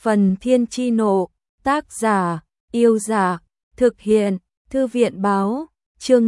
Phần Thiên Chi Nộ, tác giả, Yêu Giả, thực hiện, Thư viện Báo, chương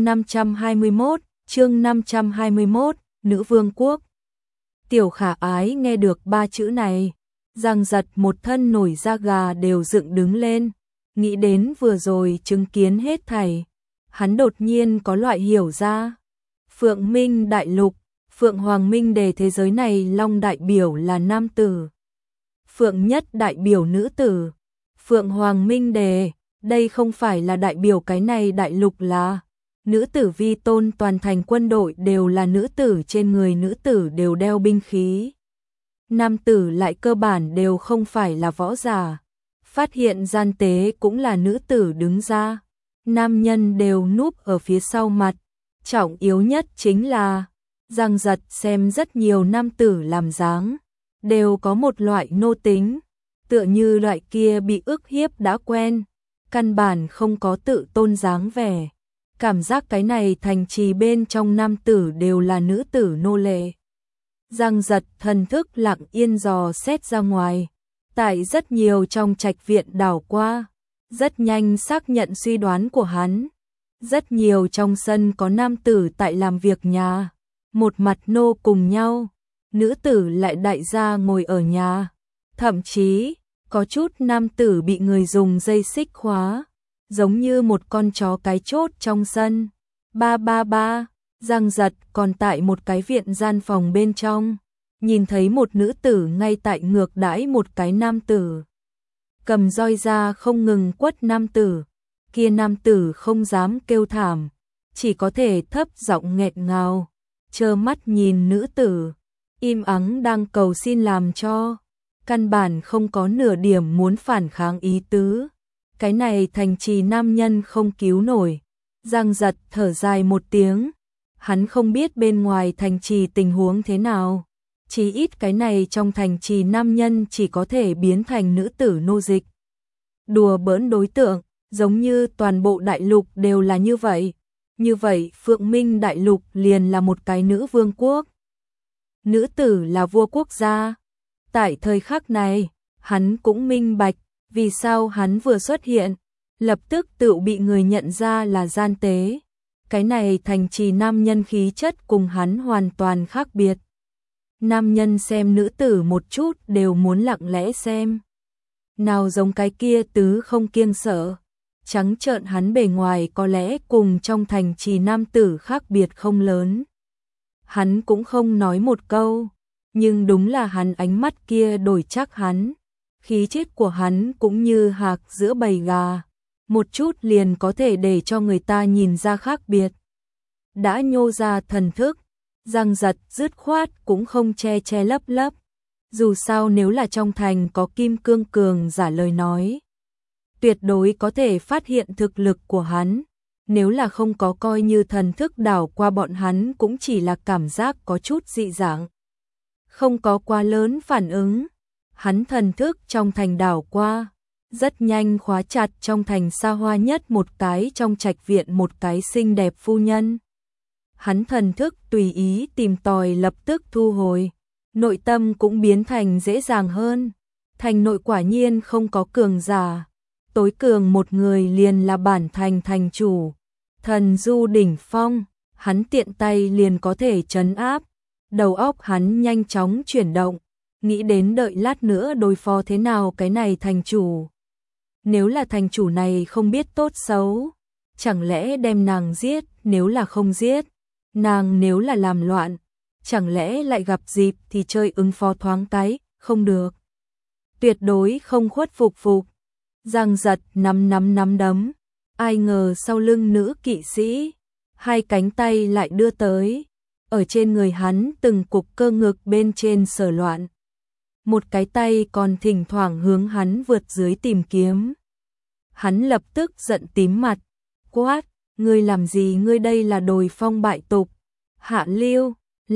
521, Nữ Vương Quốc. Tiểu Khả Ái nghe được ba chữ này, giằng giật một thân nổi da gà đều dựng đứng lên, nghĩ đến vừa rồi chứng kiến hết thảy. Hắn đột nhiên có loại hiểu ra. Phượng Minh Đại Lục, Phượng Hoàng Minh Đề thế giới này Long đại biểu là nam tử, Phượng Nhất đại biểu nữ tử. Phượng Hoàng Minh Đề, đây không phải là đại biểu cái này đại lục là nữ tử vi tôn, toàn thành quân đội đều là nữ tử, trên người nữ tử đều đeo binh khí. Nam tử lại cơ bản đều không phải là võ giả. Phát hiện gian tế cũng là nữ tử đứng ra. Nam nhân đều núp ở phía sau mặt. Trọng yếu nhất chính là giằng giật xem rất nhiều nam tử làm dáng, đều có một loại nô tính, tựa như loại kia bị ức hiếp đã quen, căn bản không có tự tôn dáng vẻ. Cảm giác cái này thành trì bên trong nam tử đều là nữ tử nô lệ. Giằng giật thần thức lặng yên dò xét ra ngoài, tại rất nhiều trong trạch viện đảo qua, rất nhanh xác nhận suy đoán của hắn. Rất nhiều trong sân có nam tử tại làm việc nhà, một mặt nô cùng nhau, nữ tử lại đại gia ngồi ở nhà, thậm chí có chút nam tử bị người dùng dây xích khóa, giống như một con chó cái chốt trong sân. Ba, giằng giật còn tại một cái viện gian phòng bên trong, nhìn thấy một nữ tử ngay tại ngược đãi một cái nam tử, cầm roi ra không ngừng quất nam tử. Kia nam tử không dám kêu thảm, chỉ có thể thấp giọng nghẹn ngào, trơ mắt nhìn nữ tử, im ắng đang cầu xin làm cho, căn bản không có nửa điểm muốn phản kháng ý tứ. Cái này thành trì nam nhân không cứu nổi. Giằng giật thở dài một tiếng, hắn không biết bên ngoài thành trì tình huống thế nào, chỉ ít cái này trong thành trì nam nhân chỉ có thể biến thành nữ tử nô dịch. Đùa bỡn đối tượng, giống như toàn bộ đại lục đều là như vậy. Như vậy Phượng Minh Đại Lục liền là một cái nữ vương quốc. Nữ tử là vua quốc gia. Tại thời khắc này, hắn cũng minh bạch, vì sao hắn vừa xuất hiện, lập tức tự bị người nhận ra là gian tế. Cái này thành trì nam nhân khí chất cùng hắn hoàn toàn khác biệt. Nam nhân xem nữ tử một chút đều muốn lặng lẽ xem. Nào giống cái kia tứ không kiêng sợ. Trắng trợn hắn bề ngoài có lẽ cùng trong thành trì nam tử khác biệt không lớn. Hắn cũng không nói một câu, nhưng đúng là hắn ánh mắt kia đổi chắc hắn. Khí chất của hắn cũng như hạc giữa bầy gà, một chút liền có thể để cho người ta nhìn ra khác biệt. Đã nhô ra thần thức, giằng giật dứt khoát cũng không che lấp lấp. Dù sao nếu là trong thành có kim cương cường giả lời nói, tuyệt đối có thể phát hiện thực lực của hắn. Nếu là không có, coi như thần thức đảo qua bọn hắn cũng chỉ là cảm giác có chút dị dạng, không có quá lớn phản ứng. Hắn thần thức trong thành đảo qua, rất nhanh khóa chặt trong thành xa hoa nhất một cái trong trạch viện một cái xinh đẹp phu nhân. Hắn thần thức tùy ý tìm tòi lập tức thu hồi, nội tâm cũng biến thành dễ dàng hơn. Thành nội quả nhiên không có cường giả, tối cường một người liền là bản thành thành chủ, thần du đỉnh phong, hắn tiện tay liền có thể trấn áp. Đầu óc hắn nhanh chóng chuyển động, nghĩ đến đợi lát nữa đối phó thế nào cái này thành chủ. Nếu là thành chủ này không biết tốt xấu, chẳng lẽ đem nàng giết, nếu là không giết, nàng nếu là làm loạn, chẳng lẽ lại gặp dịp thì chơi ứng phó thoáng cái, không được. Tuyệt đối không khuất phục. Giằng giật nắm đấm, ai ngờ sau lưng nữ kỵ sĩ, hai cánh tay lại đưa tới, ở trên người hắn từng cục cơ ngực bên trên sờ loạn. Một cái tay còn thỉnh thoảng hướng hắn vượt dưới tìm kiếm. Hắn lập tức giận tím mặt, quát, ngươi làm gì, ngươi đây là đồi phong bại tục, hạ lưu,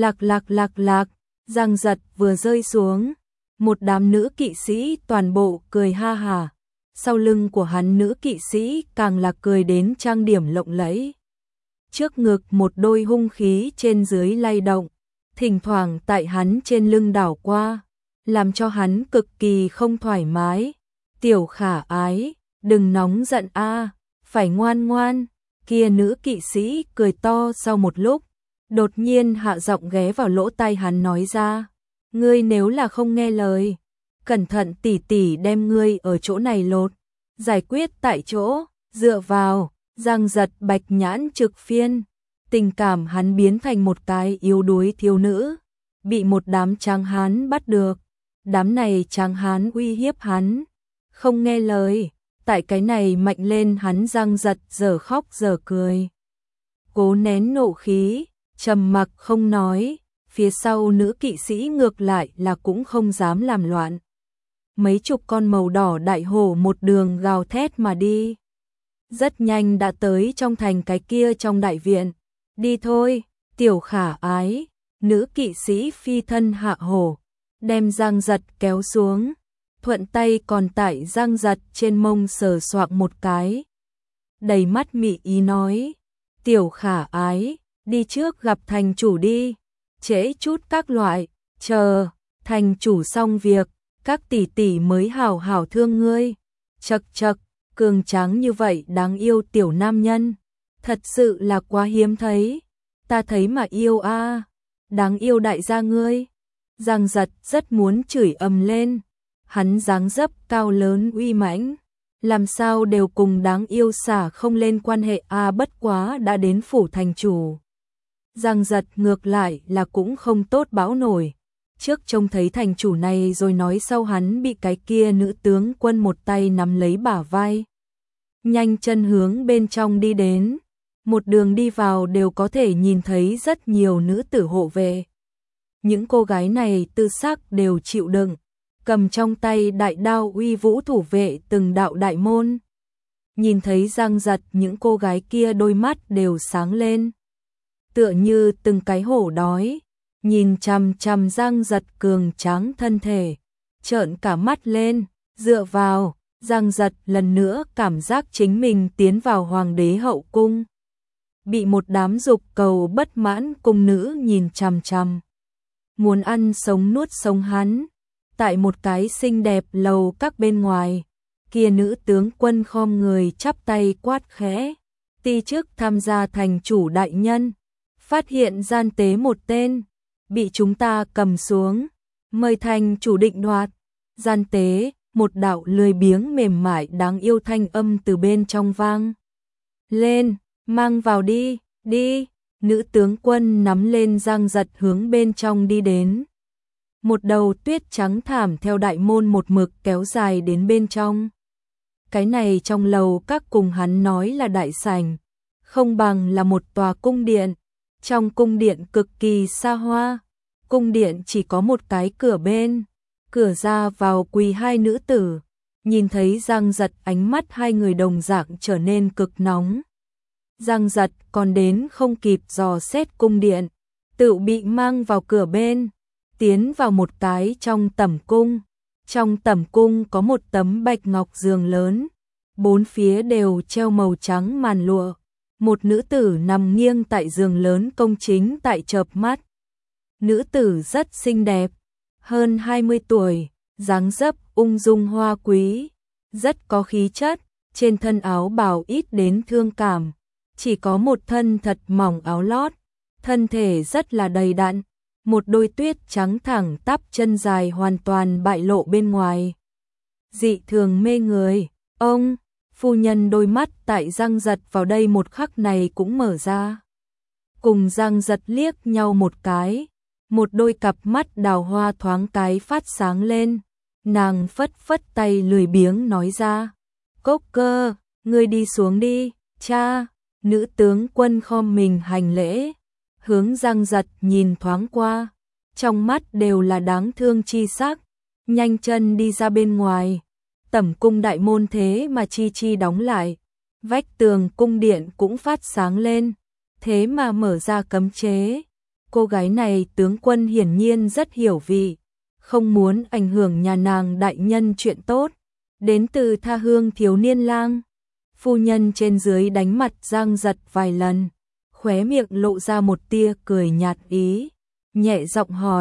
lạc. Giằng giật vừa rơi xuống, một đám nữ kỵ sĩ toàn bộ cười ha hà. Sau lưng của hắn nữ kỵ sĩ càng là cười đến trang điểm lộng lẫy. Trước ngực một đôi hung khí trên dưới lay động, thỉnh thoảng tại hắn trên lưng đảo qua, làm cho hắn cực kỳ không thoải mái. Tiểu Khả Ái, đừng nóng giận a, phải ngoan ngoan. Kia nữ kỵ sĩ cười to sau một lúc, đột nhiên hạ giọng ghé vào lỗ tai hắn nói ra, ngươi nếu là không nghe lời, cẩn thận tỷ tỷ đem ngươi ở chỗ này lột, giải quyết tại chỗ, dựa vào. Giang Giật bạch nhãn trực phiên, tình cảm hắn biến thành một cái yếu đuối thiếu nữ, bị một đám tráng hán bắt được. Đám này tráng hán uy hiếp hắn, không nghe lời, tại cái này mạnh lên hắn Giang Giật giờ khóc giờ cười. Cố nén nộ khí, trầm mặc không nói, phía sau nữ kỵ sĩ ngược lại là cũng không dám làm loạn. Mấy chục con màu đỏ đại hổ một đường gào thét mà đi. Rất nhanh đã tới trong thành cái kia trong đại viện. Đi thôi, Tiểu Khả Ái, nữ kỵ sĩ phi thân hạ hổ, đem Giang Giật kéo xuống, thuận tay còn tại Giang Giật trên mông sờ soạng một cái. Đầy mắt mị ý nói, Tiểu Khả Ái, đi trước gặp thành chủ đi, trễ chút các loại, chờ, thành chủ xong việc, các tỷ tỷ mới hảo hảo thương ngươi. Chậc chậc, cường tráng như vậy đáng yêu tiểu nam nhân, thật sự là quá hiếm thấy, ta thấy mà yêu a, đáng yêu đại gia ngươi. Giang Giật rất muốn chửi ầm lên, hắn dáng dấp cao lớn uy mãnh, làm sao đều cùng đáng yêu xả không lên quan hệ a, bất quá đã đến phủ thành chủ. Giang Giật ngược lại là cũng không tốt bão nổi, trước trông thấy thành chủ này rồi nói sau hắn bị cái kia nữ tướng quân một tay nắm lấy bả vai. Nhanh chân hướng bên trong đi đến, một đường đi vào đều có thể nhìn thấy rất nhiều nữ tử hộ vệ. Những cô gái này tư sắc đều chịu đựng, cầm trong tay đại đao uy vũ thủ vệ từng đạo đại môn. Nhìn thấy Giang Giật những cô gái kia đôi mắt đều sáng lên, tựa như từng cái hổ đói, nhìn chằm chằm Giang Giật cường tráng thân thể, trợn cả mắt lên, dựa vào. Giang Giật lần nữa cảm giác chính mình tiến vào hoàng đế hậu cung, bị một đám dục cầu bất mãn cung nữ nhìn chằm chằm, muốn ăn sống nuốt sống hắn. Tại một cái xinh đẹp lầu các bên ngoài, kia nữ tướng quân khom người chắp tay quát khẽ, ti chức tham gia thành chủ đại nhân, phát hiện gian tế một tên, bị chúng ta cầm xuống, mời thành chủ định đoạt. Gian tế, một đạo lười biếng mềm mại đáng yêu thanh âm từ bên trong vang lên, mang vào đi, đi. Nữ tướng quân nắm lên Giang Giật hướng bên trong đi đến. Một đầu tuyết trắng thảm theo đại môn một mực kéo dài đến bên trong. Cái này trong lầu các cùng hắn nói là đại sảnh, không bằng là một tòa cung điện. Trong cung điện cực kỳ xa hoa, cung điện chỉ có một cái cửa bên, cửa ra vào quỳ hai nữ tử. Nhìn thấy Giang Giật ánh mắt hai người đồng dạng trở nên cực nóng. Giang Giật còn đến không kịp dò xét cung điện, tự bị mang vào cửa bên, tiến vào một cái trong tẩm cung. Trong tẩm cung có một tấm bạch ngọc giường lớn, bốn phía đều treo màu trắng màn lụa. Một nữ tử nằm nghiêng tại giường lớn công chính tại chợp mắt. Nữ tử rất xinh đẹp, hơn 20 tuổi, dáng dấp ung dung hoa quý, rất có khí chất, trên thân áo bào ít đến thương cảm, chỉ có một thân thật mỏng áo lót, thân thể rất là đầy đặn, một đôi tuyết trắng thẳng tắp chân dài hoàn toàn bại lộ bên ngoài. Dị thường mê người, ông, phu nhân đôi mắt tại Giang Giật vào đây một khắc này cũng mở ra. Cùng Giang Giật liếc nhau một cái, một đôi cặp mắt đào hoa thoáng cái phát sáng lên, nàng phất phất tay lười biếng nói ra, Cốc Cơ, ngươi đi xuống đi, cha. Nữ tướng quân khom mình hành lễ, hướng Giang Giật nhìn thoáng qua, trong mắt đều là đáng thương chi sắc, nhanh chân đi ra bên ngoài. Tẩm cung đại môn thế mà chi chi đóng lại, vách tường cung điện cũng phát sáng lên, thế mà mở ra cấm chế. Cô gái này tướng quân hiển nhiên rất hiểu vị, không muốn ảnh hưởng nhà nàng đại nhân chuyện tốt, đến từ tha hương thiếu niên lang. Phu nhân trên dưới đánh mặt Giang Giật vài lần, khóe miệng lộ ra một tia cười nhạt ý, nhẹ giọng hỏi,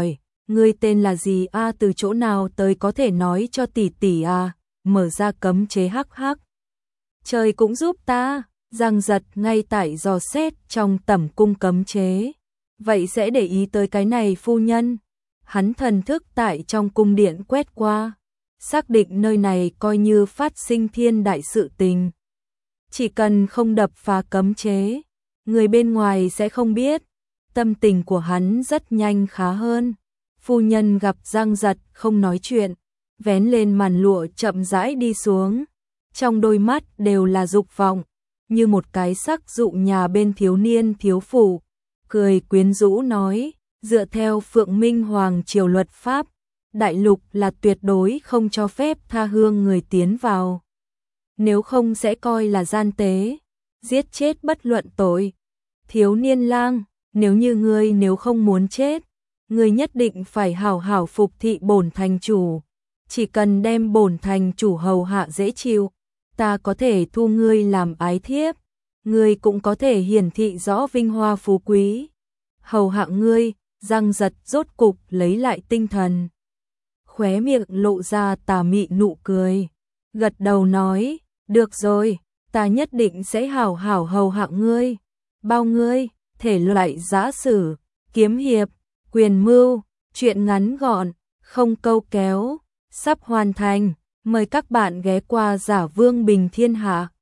ngươi tên là gì a, từ chỗ nào tới có thể nói cho tỷ tỷ à, mở ra cấm chế hắc hắc. Trời cũng giúp ta, Giang Giật ngay tại dò xét trong tẩm cung cấm chế. Vậy sẽ để ý tới cái này phu nhân. Hắn thần thức tại trong cung điện quét qua, xác định nơi này coi như phát sinh thiên đại sự tình. Chỉ cần không đập phá cấm chế, người bên ngoài sẽ không biết. Tâm tình của hắn rất nhanh khá hơn. Phu nhân gặp Giang Giật không nói chuyện, vén lên màn lụa chậm rãi đi xuống. Trong đôi mắt đều là dục vọng, như một cái sắc dụ nhà bên thiếu niên thiếu phụ. Cười quyến rũ nói, dựa theo Phượng Minh Hoàng triều luật pháp, đại lục là tuyệt đối không cho phép tha hương người tiến vào. Nếu không sẽ coi là gian tế, giết chết bất luận tội. Thiếu niên lang, nếu như ngươi nếu không muốn chết, ngươi nhất định phải hảo hảo phục thị bổn thành chủ. Chỉ cần đem bổn thành chủ hầu hạ dễ chịu, ta có thể thu ngươi làm ái thiếp. Ngươi cũng có thể hiển thị rõ vinh hoa phú quý. Hầu hạ ngươi, Giang Giật rốt cục lấy lại tinh thần. Khóe miệng lộ ra tà mị nụ cười. Gật đầu nói, được rồi, ta nhất định sẽ hảo hảo hầu hạ ngươi. Bao ngươi, thể loại giã sử, kiếm hiệp, quyền mưu, truyện ngắn gọn, không câu kéo, sắp hoàn thành. Mời các bạn ghé qua Giả Vương Bình Thiên Hạ.